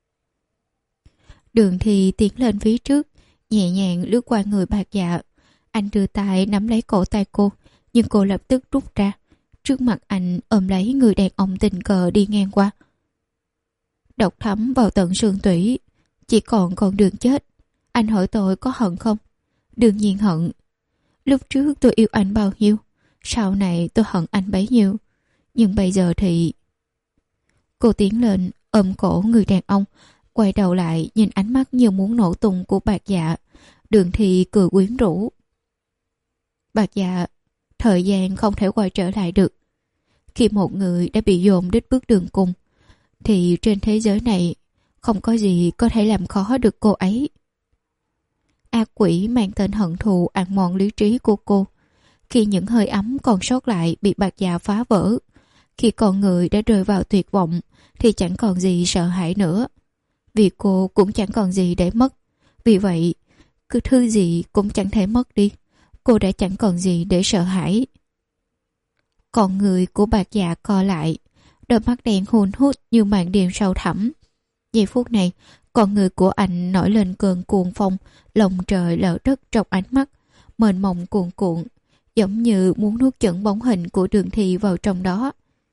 Đường Thi tiến lên phía trước, nhẹ nhàng lướt qua người Bạc Dạ. Anh đưa tay nắm lấy cổ tay cô, nhưng cô lập tức rút ra. Trước mặt anh ôm lấy người đàn ông tình cờ đi ngang qua. Độc thấm vào tận xương tủy, chỉ còn con đường chết. Anh hỏi tôi có hận không? Đương nhiên hận. Lúc trước tôi yêu anh bao nhiêu, sau này tôi hận anh bấy nhiêu. Nhưng bây giờ thì... Cô tiến lên ôm cổ người đàn ông, quay đầu lại nhìn ánh mắt như muốn nổ tung của Bạc Dạ. Đường Thi cười quyến rũ. Bạc Dạ, thời gian không thể quay trở lại được. Khi một người đã bị dồn đến bước đường cùng, thì trên thế giới này không có gì có thể làm khó được cô ấy. Ác quỷ mang tên hận thù ăn mòn lý trí của cô. Khi những hơi ấm còn sót lại bị Bạc Dạ phá vỡ, khi con người đã rơi vào tuyệt vọng, thì chẳng còn gì sợ hãi nữa. Vì cô cũng chẳng còn gì để mất. Vì vậy, cứ thứ gì cũng chẳng thể mất đi. Cô đã chẳng còn gì để sợ hãi. Con người của Bạc Dạ co lại, đôi mắt đen hun hút như màn đêm sâu thẳm. Giây phút này, con người của anh nổi lên cơn cuồng phong, lồng trời lở đất trong ánh mắt, mênh mông cuồn cuộn, giống như muốn nuốt chửng bóng hình của Đường Thi vào trong đó.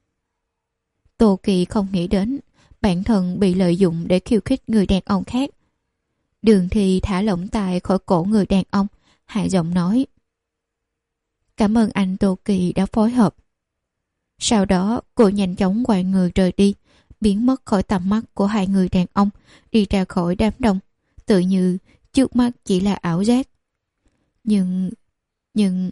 Tô Kỳ không nghĩ đến bản thân bị lợi dụng để khiêu khích người đàn ông khác. Đường Thi thả lỏng tay khỏi cổ người đàn ông, hạ giọng nói: Cảm ơn anh Tô Kỳ đã phối hợp. Sau đó cô nhanh chóng quay người rời đi, biến mất khỏi tầm mắt của hai người đàn ông, đi ra khỏi đám đông, tự như trước mắt chỉ là ảo giác. Nhưng... nhưng...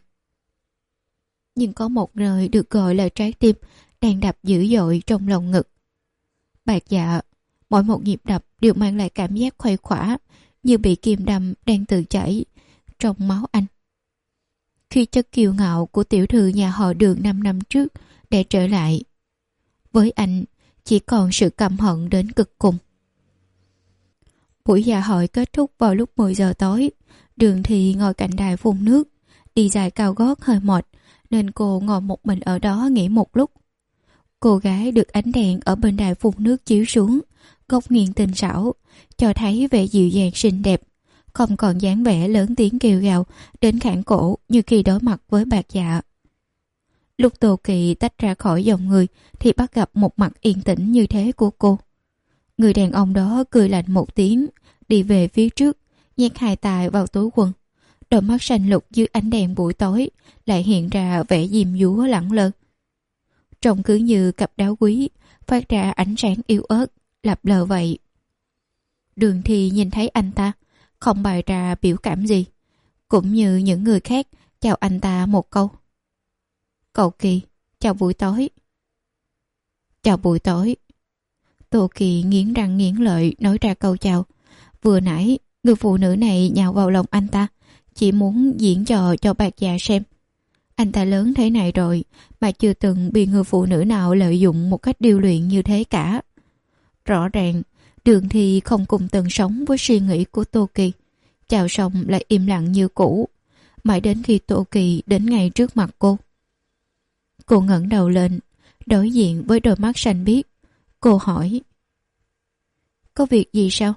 Nhưng có một nơi được gọi là trái tim đang đập dữ dội trong lòng ngực. Bạc Dạ, mỗi một nhịp đập đều mang lại cảm giác khuây khỏa, như bị kim đâm đang tự chảy trong máu anh. khi chất kiêu ngạo của tiểu thư nhà họ Đường năm năm trước để trở lại. Với anh, chỉ còn sự căm hận đến cực cùng. Buổi dạ hội kết thúc vào lúc mười giờ tối. Đường thì ngồi cạnh đài phun nước, đi giày cao gót hơi mệt, nên cô ngồi một mình ở đó nghỉ một lúc. Cô gái được ánh đèn ở bên đài phun nước chiếu xuống, góc nghiêng tinh xảo, cho thấy vẻ dịu dàng xinh đẹp, không còn dáng vẻ lớn tiếng kêu gào đến khản cổ như khi đối mặt với Bạc Dạ. Lúc Tô Kỳ tách ra khỏi dòng người thì bắt gặp một mặt yên tĩnh như thế của cô. Người đàn ông đó cười lạnh một tiếng, đi về phía trước, nhét hai tay vào túi quần. Đôi mắt xanh lục dưới ánh đèn buổi tối lại hiện ra vẻ diêm dúa lẳng lơ. Trông cứ như cặp đá quý, phát ra ánh sáng yếu ớt, lập lờ vậy. Đường thì nhìn thấy anh ta, không bày ra biểu cảm gì, cũng như những người khác chào anh ta một câu. Cậu Kỳ, chào buổi tối. Chào buổi tối. Tô Kỳ nghiến răng nghiến lợi nói ra câu chào. Vừa nãy, người phụ nữ này nhào vào lòng anh ta, chỉ muốn diễn trò cho Bạc Dạ xem. Anh ta lớn thế này rồi mà chưa từng bị người phụ nữ nào lợi dụng một cách điêu luyện như thế cả. Rõ ràng, Đường thì không cùng tần sống với suy nghĩ của Tô Kỳ. Chào xong lại im lặng như cũ, mãi đến khi Tô Kỳ đến ngay trước mặt cô. Cô ngẩng đầu lên, đối diện với đôi mắt xanh biếc. Cô hỏi: Có việc gì sao?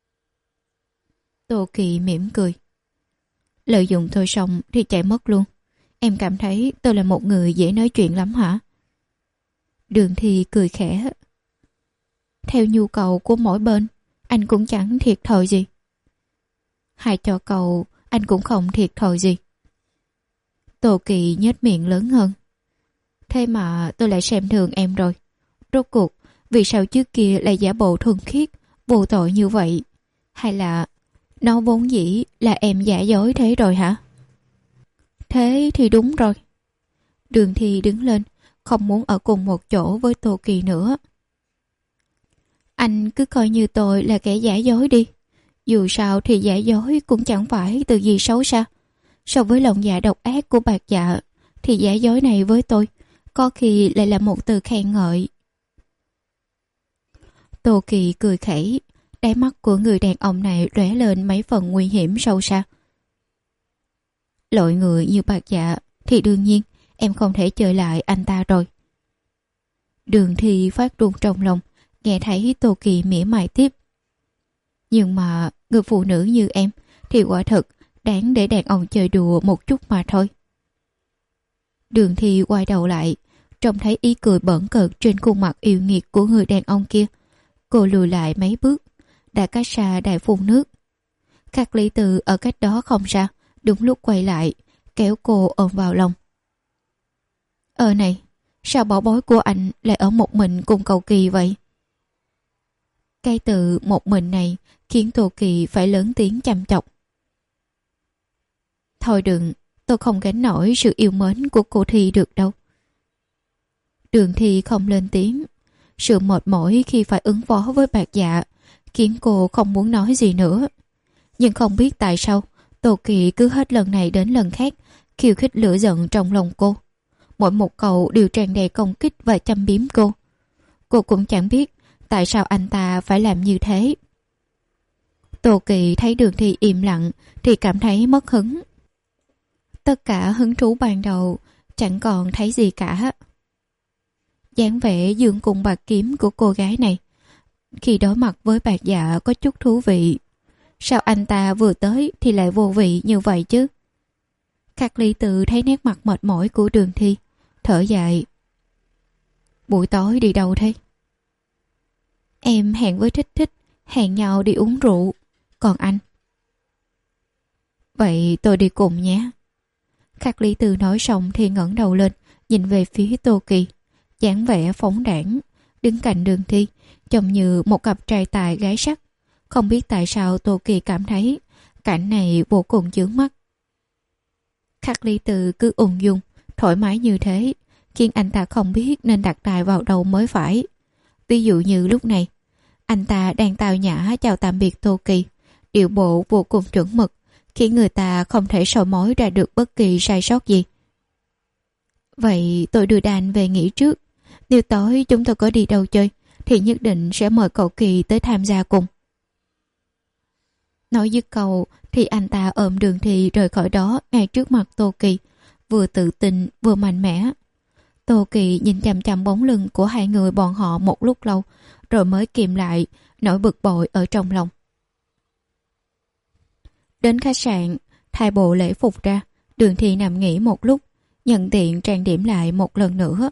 Tô Kỳ mỉm cười: Lợi dụng tôi xong thì chạy mất luôn. Em cảm thấy tôi là một người dễ nói chuyện lắm hả? Đường thì cười khẽ: Theo nhu cầu của mỗi bên, anh cũng chẳng thiệt thòi gì. Hai cho cầu, anh cũng không thiệt thòi gì. Tô Kỳ nhếch miệng lớn hơn: Thế mà tôi lại xem thường em rồi. Rốt cuộc, vì sao trước kia lại giả bộ thuần khiết, vô tội như vậy? Hay là nó vốn dĩ là em giả dối thế rồi hả? Thế thì đúng rồi. Đường Thi đứng lên, không muốn ở cùng một chỗ với Tô Kỳ nữa. Anh cứ coi như tôi là kẻ giả dối đi. Dù sao thì giả dối cũng chẳng phải từ gì xấu xa. So với lòng dạ độc ác của Bạc Dạ, thì giả dối này với tôi có khi lại là một từ khen ngợi. Tô Kỳ cười khẩy, đáy mắt của người đàn ông này lóe lên mấy phần nguy hiểm sâu xa. Loại người như Bạc Dạ thì đương nhiên em không thể chơi lại anh ta rồi. Đường Thi phát run trong lòng, nghe thấy Tô Kỳ mỉa mai tiếp. Nhưng mà người phụ nữ như em thì quả thật đáng để đàn ông chơi đùa một chút mà thôi. Đường Thi quay đầu lại, trông thấy ý cười bỡn cợt trên khuôn mặt yêu nghiệt của người đàn ông kia. Cô lùi lại mấy bước, đã cách xa đài phun nước. Khắc Lý Từ ở cách đó không xa, đúng lúc quay lại, kéo cô ôm vào lòng. Ờ này, sao bảo bối của anh lại ở một mình cùng cậu Kỳ vậy? Cái từ một mình này khiến Tô Kỳ phải lớn tiếng chăm chọc. Thôi đừng, tôi không gánh nổi sự yêu mến của cô Thi được đâu. Đường Thi không lên tiếng. Sự mệt mỏi khi phải ứng phó với Bạc Dạ khiến cô không muốn nói gì nữa. Nhưng không biết tại sao Tô Kỳ cứ hết lần này đến lần khác khiêu khích lửa giận trong lòng cô. Mỗi một câu đều tràn đầy công kích và châm biếm cô. Cô cũng chẳng biết tại sao anh ta phải làm như thế. Tô Kỳ thấy Đường Thi im lặng thì cảm thấy mất hứng. Tất cả hứng thú ban đầu chẳng còn thấy gì cả. Dáng vẻ dương cung bạc kiếm của cô gái này khi đối mặt với Bạc Dạ có chút thú vị. Sao anh ta vừa tới thì lại vô vị như vậy chứ? Khắc Ly Từ thấy nét mặt mệt mỏi của Đường Thi, thở dài. Buổi tối đi đâu thế? Em hẹn với Thích Thích, hẹn nhau đi uống rượu. Còn anh? Vậy tôi đi cùng nhé. Khắc Ly Từ nói xong thì ngẩng đầu lên, nhìn về phía Tô Kỳ, dáng vẻ phóng đãng, đứng cạnh Đường Thi, trông như một cặp trai tài gái sắc. Không biết tại sao Tô Kỳ cảm thấy cảnh này vô cùng chướng mắt. Khắc Ly Từ cứ ung dung, thoải mái như thế, khiến anh ta không biết nên đặt tay vào đâu mới phải. Ví dụ như lúc này, anh ta đang tao nhã chào tạm biệt Tô Kỳ, điệu bộ vô cùng chuẩn mực, khiến người ta không thể soi mói ra được bất kỳ sai sót gì. Vậy tôi đưa Dan về nghỉ trước. Nếu tối chúng tôi có đi đâu chơi thì nhất định sẽ mời cậu Kỳ tới tham gia cùng. Nói dứt câu thì anh ta ôm Đường Thị rời khỏi đó ngay trước mặt Tô Kỳ, vừa tự tin vừa mạnh mẽ. Tô Kỳ nhìn chằm chằm bóng lưng của hai người bọn họ một lúc lâu, rồi mới kìm lại nỗi bực bội ở trong lòng. Đến khách sạn, thay bộ lễ phục ra, Đường Thị nằm nghỉ một lúc, nhận tiện trang điểm lại một lần nữa.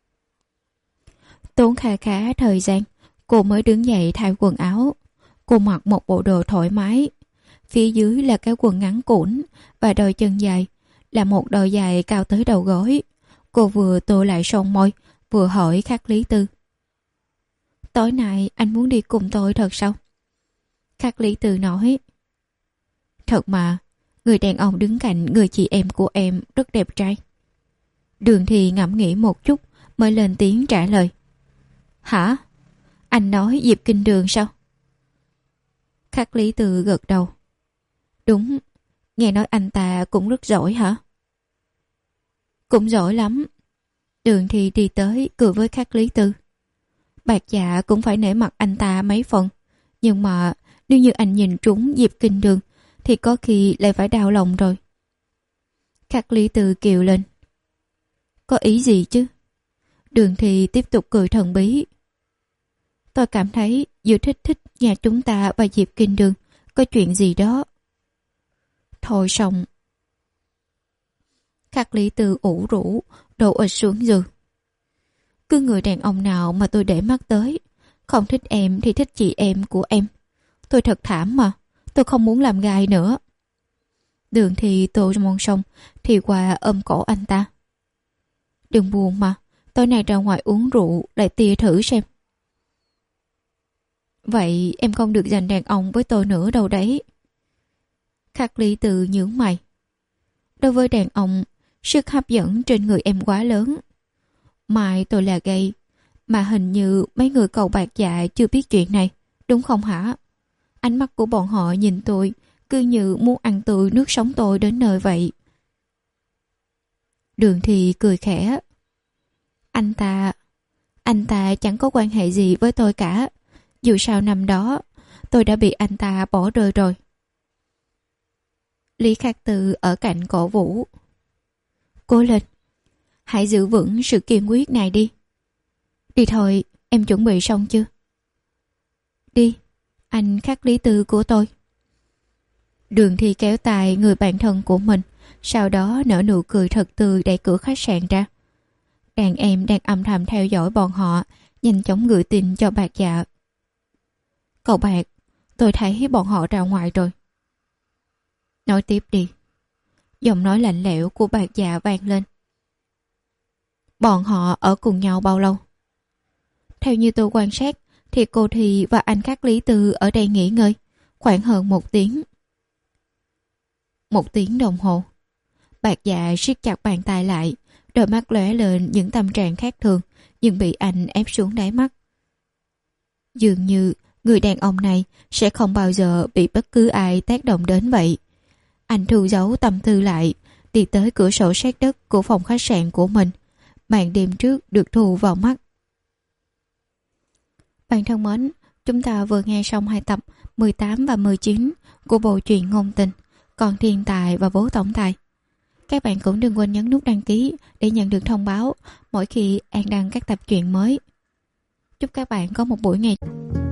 Tốn kha khá thời gian, cô mới đứng dậy thay quần áo. Cô mặc một bộ đồ thoải mái, phía dưới là cái quần ngắn cũn và đôi chân dài, là một đôi giày cao tới đầu gối. Cô vừa tô lại son môi, vừa hỏi Khắc Lý Tư. Tối nay anh muốn đi cùng tôi thật sao? Khắc Lý Tư nói. Thật mà, người đàn ông đứng cạnh người chị em của em rất đẹp trai. Đường Thì ngẫm nghĩ một chút mới lên tiếng trả lời. Hả? Anh nói Diệp Kinh Đường sao? Khắc Lý Tư gật đầu. Đúng, nghe nói anh ta cũng rất giỏi hả? Cũng giỏi lắm. Đường Thì đi tới cười với Khắc Lý Tư. Bạc Dạ cũng phải nể mặt anh ta mấy phần. Nhưng mà nếu như anh nhìn trúng Diệp Kinh Đường thì có khi lại phải đau lòng rồi. Khắc Lý Tư kêu lên. Có ý gì chứ? Đường Thì tiếp tục cười thần bí. Tôi cảm thấy giữa thích thích nhà chúng ta và Diệp Kinh Đường có chuyện gì đó. Thôi xong. Khắc Lý Tư ủ rũ đổ ịch xuống giường. Cứ người đàn ông nào mà tôi để mắt tới, không thích em thì thích chị em của em. Tôi thật thảm mà, tôi không muốn làm gai nữa. Đường Thì tô môn xong thì qua ôm cổ anh ta. Đừng buồn mà, tối nay ra ngoài uống rượu lại tia thử xem. Vậy em không được giành đàn ông với tôi nữa đâu đấy. Khắc Lý Tư nhướng mày. Đối với đàn ông, sức hấp dẫn trên người em quá lớn. Mai tôi là gay, mà hình như mấy người cầu Bạc Dạ chưa biết chuyện này, đúng không hả? Ánh mắt của bọn họ nhìn tôi cứ như muốn ăn tươi nước sống tôi đến nơi vậy. Đường Thì cười khẽ. Anh ta... Anh ta chẳng có quan hệ gì với tôi cả. Dù sao năm đó, tôi đã bị anh ta bỏ rơi rồi. Lý Khắc Tư ở cạnh cổ vũ. Cố lên, hãy giữ vững sự kiên quyết này đi. Đi thôi, em chuẩn bị xong chưa? Đi, anh Khắc Lý Tư của tôi. Đường Thì kéo tay người bạn thân của mình, sau đó nở nụ cười thật tươi đẩy cửa khách sạn ra. Đàn em đang âm thầm theo dõi bọn họ, nhanh chóng gửi tin cho Bạc Dạ. Cậu Bạc, tôi thấy bọn họ ra ngoài rồi. Nói tiếp đi. Giọng nói lạnh lẽo của Bạc Dạ vang lên. Bọn họ ở cùng nhau bao lâu? Theo như tôi quan sát thì cô Thì và anh Khắc Lý Tư ở đây nghỉ ngơi khoảng hơn một tiếng. Một tiếng đồng hồ. Bạc Dạ siết chặt bàn tay lại, đôi mắt lóe lên những tâm trạng khác thường, nhưng bị anh ép xuống đáy mắt. Dường như người đàn ông này sẽ không bao giờ bị bất cứ ai tác động đến vậy. Anh thu giấu tâm tư lại, đi tới cửa sổ sát đất của phòng khách sạn của mình. Màn đêm trước được thu vào mắt. Bạn thân mến, chúng ta vừa nghe xong hai tập mười tám và mười chín của bộ truyện ngôn tình Con Thiên Tài và Bố Tổng Tài. Các bạn cũng đừng quên nhấn nút đăng ký để nhận được thông báo mỗi khi An đăng các tập truyện mới. Chúc các bạn có một buổi ngày